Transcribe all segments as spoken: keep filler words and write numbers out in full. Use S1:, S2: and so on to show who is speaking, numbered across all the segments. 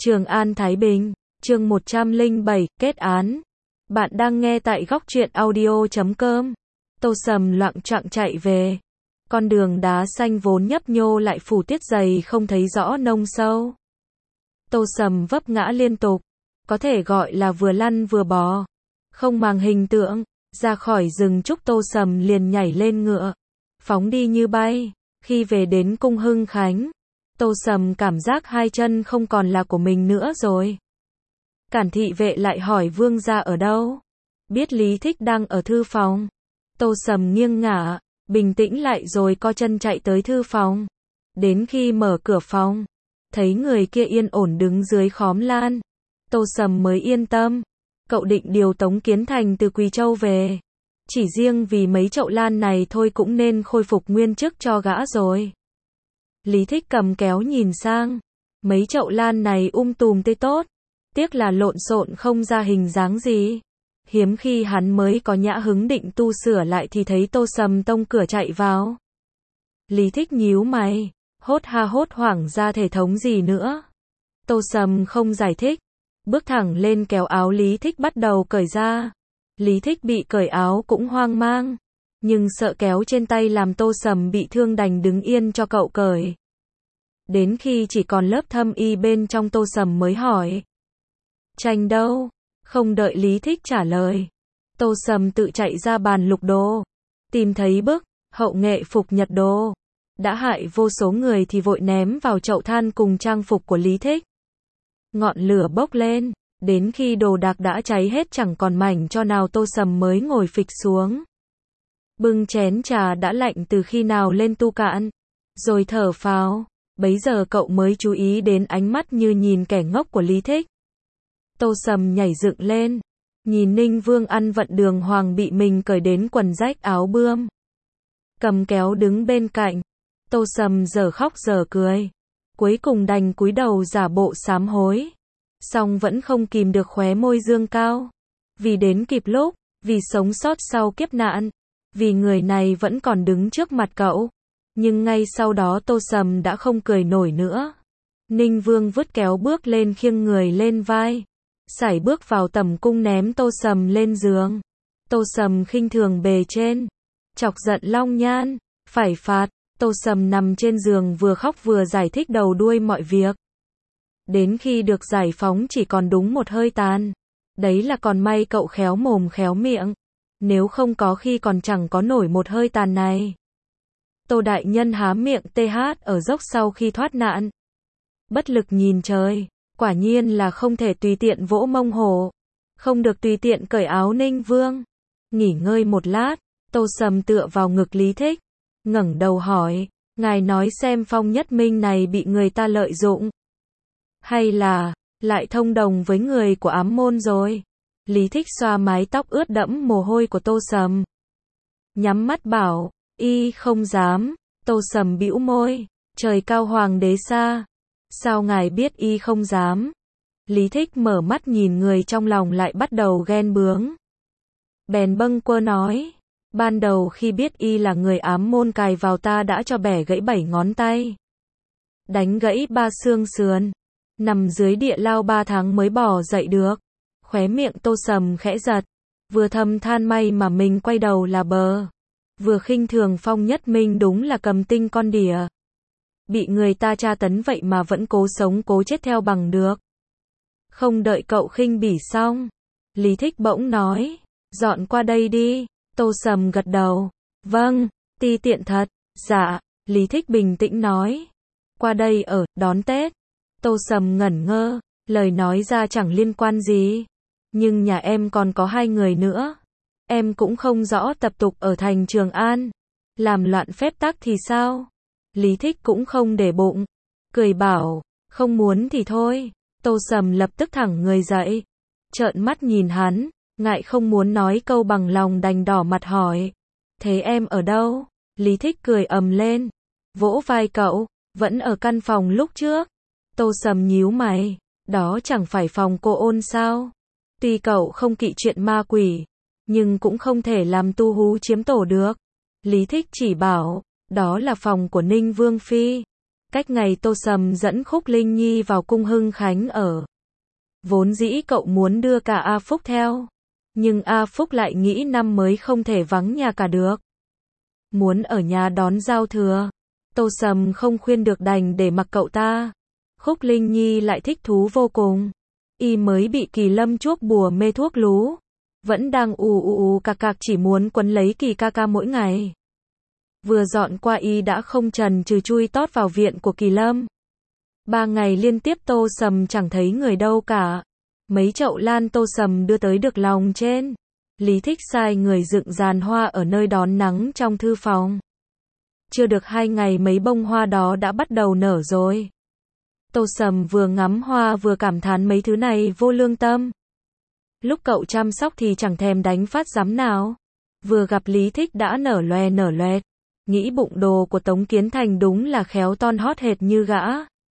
S1: Trường An Thái Bình, chương một trăm lẻ bảy, kết án. Bạn đang nghe tại góc truyện audio chấm com. Tô Sầm loạng choạng chạy về. Con đường đá xanh vốn nhấp nhô lại phủ tiết dày không thấy rõ nông sâu. Tô Sầm vấp ngã liên tục, có thể gọi là vừa lăn vừa bò. Không màng hình tượng, ra khỏi rừng trúc Tô Sầm liền nhảy lên ngựa, phóng đi như bay. Khi về đến cung Hưng Khánh, Tô Sầm cảm giác hai chân không còn là của mình nữa rồi. Cản thị vệ lại hỏi vương gia ở đâu. Biết Lý Thích đang ở thư phòng. Tô Sầm nghiêng ngả, bình tĩnh lại rồi co chân chạy tới thư phòng. Đến khi mở cửa phòng, thấy người kia yên ổn đứng dưới khóm lan. Tô Sầm mới yên tâm. Cậu định điều Tống Kiến Thành từ Quỳ Châu về. Chỉ riêng vì mấy chậu lan này thôi cũng nên khôi phục nguyên chức cho gã rồi. Lý Thích cầm kéo nhìn sang. Mấy chậu lan này um tùm tươi tốt. Tiếc là lộn xộn không ra hình dáng gì. Hiếm khi hắn mới có nhã hứng định tu sửa lại thì thấy Tô Sầm tông cửa chạy vào. Lý Thích nhíu mày, hốt ha hốt hoảng ra thể thống gì nữa. Tô Sầm không giải thích, bước thẳng lên kéo áo Lý Thích bắt đầu cởi ra. Lý Thích bị cởi áo cũng hoang mang, nhưng sợ kéo trên tay làm Tô Sầm bị thương đành đứng yên cho cậu cởi. Đến khi chỉ còn lớp thâm y bên trong Tô Sầm mới hỏi. Tranh đâu? Không đợi Lý Thích trả lời, Tô Sầm tự chạy ra bàn lục đồ, tìm thấy bức hậu nghệ phục Nhật đồ. Đã hại vô số người thì vội ném vào chậu than cùng trang phục của Lý Thích. Ngọn lửa bốc lên, đến khi đồ đạc đã cháy hết chẳng còn mảnh cho nào Tô Sầm mới ngồi phịch xuống. Bưng chén trà đã lạnh từ khi nào lên tu cạn, rồi thở phào, bấy giờ cậu mới chú ý đến ánh mắt như nhìn kẻ ngốc của Lý Thích. Tô Sầm nhảy dựng lên, nhìn Ninh Vương ăn vận đường hoàng bị mình cởi đến quần rách áo bươm. Cầm kéo đứng bên cạnh, Tô Sầm giờ khóc giờ cười. Cuối cùng đành cúi đầu giả bộ sám hối. Song vẫn không kìm được khóe môi dương cao. Vì đến kịp lúc, vì sống sót sau kiếp nạn, vì người này vẫn còn đứng trước mặt cậu. Nhưng ngay sau đó Tô Sầm đã không cười nổi nữa. Ninh Vương vứt kéo bước lên khiêng người lên vai. Sải bước vào tầm cung ném Tô Sầm lên giường. Tô Sầm khinh thường bề trên. Chọc giận Long Nhan. Phải phạt. Tô Sầm nằm trên giường vừa khóc vừa giải thích đầu đuôi mọi việc. Đến khi được giải phóng chỉ còn đúng một hơi tàn. Đấy là còn may cậu khéo mồm khéo miệng. Nếu không có khi còn chẳng có nổi một hơi tàn này. Tô đại nhân há miệng tê hát ở dốc sau khi thoát nạn. Bất lực nhìn trời. Quả nhiên là không thể tùy tiện vỗ mông hổ. Không được tùy tiện cởi áo Ninh Vương. Nghỉ ngơi một lát, Tô Sầm tựa vào ngực Lý Thích. Ngẩng đầu hỏi, ngài nói xem Phong Nhất Minh này bị người ta lợi dụng. Hay là, lại thông đồng với người của ám môn rồi. Lý Thích xoa mái tóc ướt đẫm mồ hôi của Tô Sầm. Nhắm mắt bảo, y không dám. Tô Sầm bĩu môi, trời cao hoàng đế xa. Sao ngài biết y không dám? Lý Thích mở mắt nhìn người trong lòng lại bắt đầu ghen bướng. Bèn bâng quơ nói, ban đầu khi biết y là người ám môn cài vào ta đã cho bẻ gãy bảy ngón tay. Đánh gãy ba xương sườn. Nằm dưới địa lao ba tháng mới bỏ dậy được. Khóe miệng Tô Sầm khẽ giật. Vừa thầm than may mà mình quay đầu là bờ. Vừa khinh thường Phong Nhất Minh đúng là cầm tinh con đỉa. Bị người ta tra tấn vậy mà vẫn cố sống cố chết theo bằng được. Không đợi cậu khinh bỉ xong, Lý Thích bỗng nói, dọn qua đây đi. Tô Sầm gật đầu, vâng, ti tiện thật. Dạ, Lý Thích bình tĩnh nói, qua đây ở, đón Tết. Tô Sầm ngẩn ngơ, lời nói ra chẳng liên quan gì. Nhưng nhà em còn có hai người nữa. Em cũng không rõ tập tục ở thành Trường An. Làm loạn phép tắc thì sao? Lý Thích cũng không để bụng. Cười bảo, không muốn thì thôi. Tô Sầm lập tức thẳng người dậy. Trợn mắt nhìn hắn, ngại không muốn nói câu bằng lòng đành đỏ mặt hỏi. Thế em ở đâu? Lý Thích cười ầm lên. Vỗ vai cậu, vẫn ở căn phòng lúc trước. Tô Sầm nhíu mày, đó chẳng phải phòng cô ôn sao? Tuy cậu không kỵ chuyện ma quỷ, nhưng cũng không thể làm tu hú chiếm tổ được. Lý Thích chỉ bảo, đó là phòng của Ninh Vương Phi. Cách ngày Tô Sầm dẫn Khúc Linh Nhi vào cung Hưng Khánh ở. Vốn dĩ cậu muốn đưa cả A Phúc theo. Nhưng A Phúc lại nghĩ năm mới không thể vắng nhà cả được. Muốn ở nhà đón giao thừa. Tô Sầm không khuyên được đành để mặc cậu ta. Khúc Linh Nhi lại thích thú vô cùng. Y mới bị Kỳ Lâm chuốc bùa mê thuốc lú. Vẫn đang ù ù ù cạc cạc chỉ muốn quấn lấy Kỳ ca ca mỗi ngày. Vừa dọn qua y đã không chần chừ chui tót vào viện của Kỳ Lâm. Ba ngày liên tiếp Tô Sầm chẳng thấy người đâu cả. Mấy chậu lan Tô Sầm đưa tới được lòng trên. Lý Thích sai người dựng giàn hoa ở nơi đón nắng trong thư phòng. Chưa được hai ngày mấy bông hoa đó đã bắt đầu nở rồi. Tô Sầm vừa ngắm hoa vừa cảm thán mấy thứ này vô lương tâm. Lúc cậu chăm sóc thì chẳng thèm đánh phát giám nào. Vừa gặp Lý Thích đã nở loè nở loẹt. Nghĩ bụng đồ của Tống Kiến Thành đúng là khéo ton hót hệt như gã.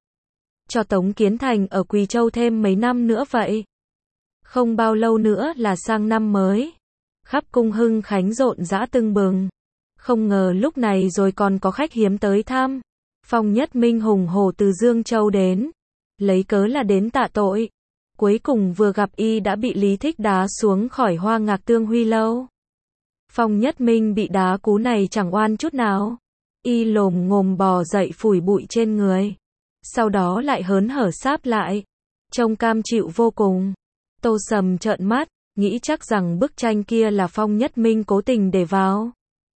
S1: Cho Tống Kiến Thành ở Quỳ Châu thêm mấy năm nữa vậy. Không bao lâu nữa là sang năm mới. Khắp cung Hưng Khánh rộn rã tưng bừng. Không ngờ lúc này rồi còn có khách hiếm tới thăm. Phong Nhất Minh hùng hổ từ Dương Châu đến. Lấy cớ là đến tạ tội. Cuối cùng vừa gặp y đã bị Lý Thích đá xuống khỏi Hoa Ngạc Tương Huy lâu. Phong Nhất Minh bị đá cú này chẳng oan chút nào. Y lồm ngồm bò dậy phủi bụi trên người. Sau đó lại hớn hở sáp lại. Trông cam chịu vô cùng. Tô Sầm trợn mắt, nghĩ chắc rằng bức tranh kia là Phong Nhất Minh cố tình để vào.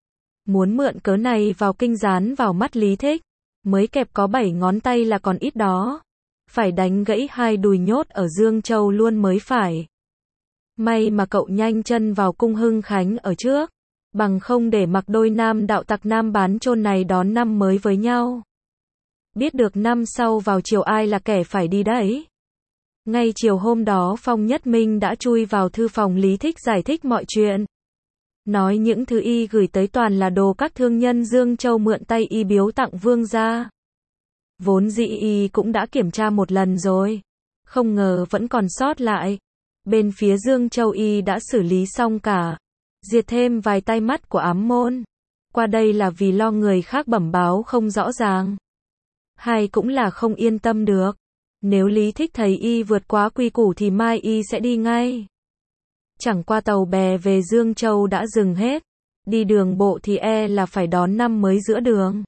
S1: Muốn mượn cớ này vào kinh dán vào mắt Lý Thích. Mới kẹp có bảy ngón tay là còn ít đó. Phải đánh gãy hai đùi nhốt ở Dương Châu luôn mới phải. May mà cậu nhanh chân vào cung Hưng Khánh ở trước. Bằng không để mặc đôi nam đạo tặc nam bán chôn này đón năm mới với nhau. Biết được năm sau vào chiều ai là kẻ phải đi đấy. Ngay chiều hôm đó Phong Nhất Minh đã chui vào thư phòng Lý Thích giải thích mọi chuyện. Nói những thứ y gửi tới toàn là đồ các thương nhân Dương Châu mượn tay y biếu tặng vương gia. Vốn dĩ y cũng đã kiểm tra một lần rồi. Không ngờ vẫn còn sót lại. Bên phía Dương Châu y đã xử lý xong cả. Diệt thêm vài tay mắt của ám môn. Qua đây là vì lo người khác bẩm báo không rõ ràng. Hay cũng là không yên tâm được. Nếu Lý Thích thấy y vượt quá quy củ thì mai y sẽ đi ngay. Chẳng qua tàu bè về Dương Châu đã dừng hết. Đi đường bộ thì e là phải đón năm mới giữa đường.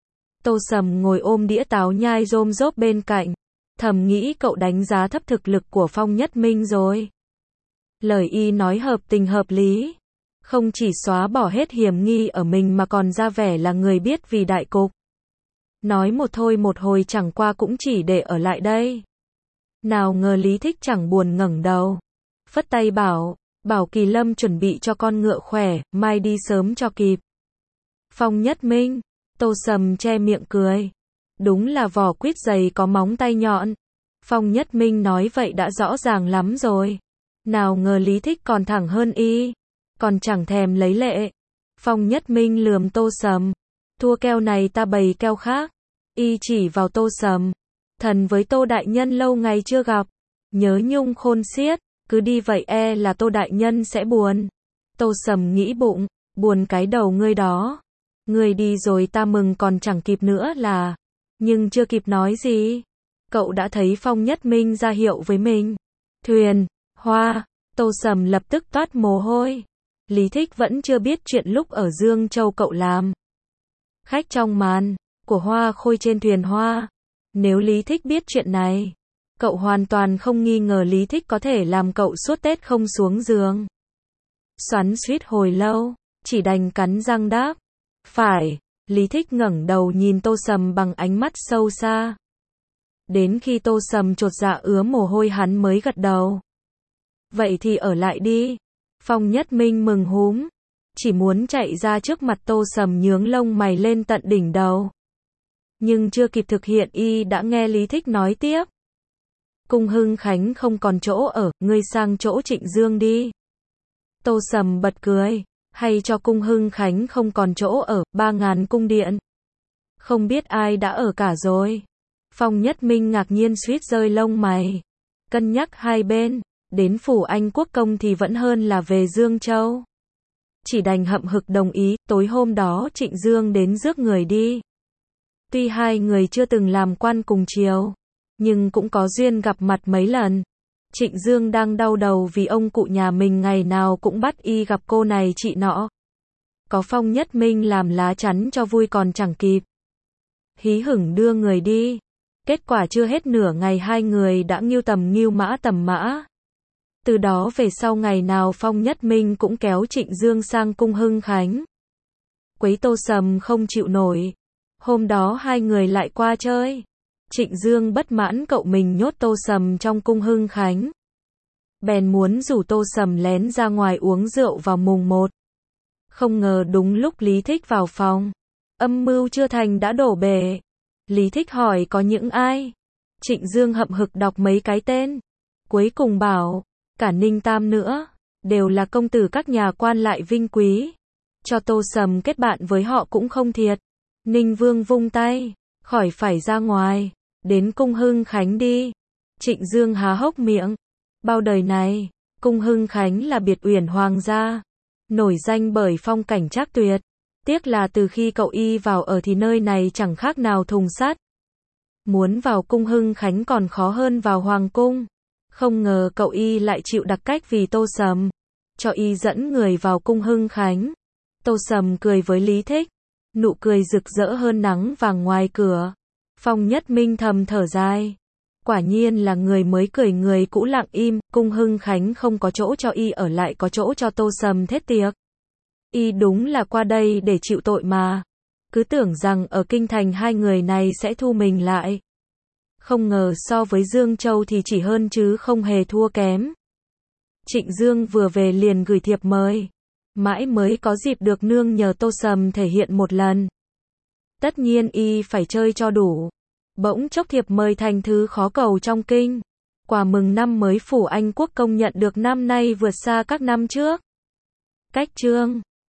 S1: Tô Sầm ngồi ôm đĩa táo nhai rôm rốp bên cạnh. Thầm nghĩ cậu đánh giá thấp thực lực của Phong Nhất Minh rồi. Lời y nói hợp tình hợp lý. Không chỉ xóa bỏ hết hiểm nghi ở mình mà còn ra vẻ là người biết vì đại cục. Nói một thôi một hồi chẳng qua cũng chỉ để ở lại đây. Nào ngờ Lý Thích chẳng buồn ngẩng đầu. Phất tay bảo, bảo Kỳ Lâm chuẩn bị cho con ngựa khỏe, mai đi sớm cho kịp. Phong Nhất Minh, Tô Sầm che miệng cười. Đúng là vỏ quýt dày có móng tay nhọn. Phong Nhất Minh nói vậy đã rõ ràng lắm rồi. Nào ngờ Lý Thích còn thẳng hơn y. Còn chẳng thèm lấy lệ. Phong Nhất Minh lườm Tô Sầm. Thua keo này ta bày keo khác. Y chỉ vào Tô Sầm. Thần với Tô Đại Nhân lâu ngày chưa gặp. Nhớ nhung khôn xiết. Cứ đi vậy e là Tô Đại Nhân sẽ buồn. Tô Sầm nghĩ bụng. Buồn cái đầu ngươi đó. Ngươi đi rồi ta mừng còn chẳng kịp nữa là. Nhưng chưa kịp nói gì. Cậu đã thấy Phong Nhất Minh ra hiệu với mình. Thuyền, hoa. Tô Sầm lập tức toát mồ hôi. Lý Thích vẫn chưa biết chuyện lúc ở Dương Châu cậu làm. Khách trong màn, của Hoa Khôi trên thuyền hoa. Nếu Lý Thích biết chuyện này, cậu hoàn toàn không nghi ngờ Lý Thích có thể làm cậu suốt Tết không xuống giường. Xoắn xuýt hồi lâu, chỉ đành cắn răng đáp. Phải, Lý Thích ngẩng đầu nhìn Tô Sầm bằng ánh mắt sâu xa. Đến khi Tô Sầm chột dạ ứa mồ hôi hắn mới gật đầu. Vậy thì ở lại đi. Phong Nhất Minh mừng húm. Chỉ muốn chạy ra trước mặt Tô Sầm nhướng lông mày lên tận đỉnh đầu. Nhưng chưa kịp thực hiện y đã nghe Lý Thích nói tiếp. Cung Hưng Khánh không còn chỗ ở, ngươi sang chỗ Trịnh Dương đi. Tô Sầm bật cười. Hay cho cung Hưng Khánh không còn chỗ ở, ba ngàn cung điện. Không biết ai đã ở cả rồi. Phong Nhất Minh ngạc nhiên suýt rơi lông mày. Cân nhắc hai bên. Đến phủ Anh Quốc công thì vẫn hơn là về Dương Châu. Chỉ đành hậm hực đồng ý, tối hôm đó Trịnh Dương đến rước người đi. Tuy hai người chưa từng làm quan cùng triều, nhưng cũng có duyên gặp mặt mấy lần. Trịnh Dương đang đau đầu vì ông cụ nhà mình ngày nào cũng bắt y gặp cô này chị nọ. Có Phong Nhất Minh làm lá chắn cho vui còn chẳng kịp. Hí hửng đưa người đi. Kết quả chưa hết nửa ngày hai người đã nghiêu tầm nghiêu mã tầm mã. Từ đó về sau ngày nào Phong Nhất Minh cũng kéo Trịnh Dương sang cung Hưng Khánh. Quấy Tô Sầm không chịu nổi. Hôm đó hai người lại qua chơi. Trịnh Dương bất mãn cậu mình nhốt Tô Sầm trong cung Hưng Khánh. Bèn muốn rủ Tô Sầm lén ra ngoài uống rượu vào mùng một. Không ngờ đúng lúc Lý Thích vào phòng. Âm mưu chưa thành đã đổ bể. Lý Thích hỏi có những ai? Trịnh Dương hậm hực đọc mấy cái tên. Cuối cùng bảo, cả Ninh Tam nữa, đều là công tử các nhà quan lại vinh quý. Cho Tô Sầm kết bạn với họ cũng không thiệt. Ninh Vương vung tay, khỏi phải ra ngoài, đến cung Hưng Khánh đi. Trịnh Dương há hốc miệng. Bao đời này, cung Hưng Khánh là biệt uyển hoàng gia, nổi danh bởi phong cảnh trác tuyệt. Tiếc là từ khi cậu y vào ở thì nơi này chẳng khác nào thùng sắt. Muốn vào cung Hưng Khánh còn khó hơn vào hoàng cung. Không ngờ cậu y lại chịu đặc cách vì Tô Sầm, cho y dẫn người vào cung Hưng Khánh. Tô Sầm cười với Lý Thích, nụ cười rực rỡ hơn nắng vàng ngoài cửa. Phong Nhất Minh thầm thở dài. Quả nhiên là người mới cười người cũ lặng im, cung Hưng Khánh không có chỗ cho y ở lại có chỗ cho Tô Sầm thết tiệc. Y đúng là qua đây để chịu tội mà. Cứ tưởng rằng ở kinh thành hai người này sẽ thu mình lại. Không ngờ so với Dương Châu thì chỉ hơn chứ không hề thua kém. Trịnh Dương vừa về liền gửi thiệp mời. Mãi mới có dịp được nương nhờ Tô Sầm thể hiện một lần. Tất nhiên y phải chơi cho đủ. Bỗng chốc thiệp mời thành thứ khó cầu trong kinh. Quà mừng năm mới phủ Anh quốc công nhận được năm nay vượt xa các năm trước. Cách chương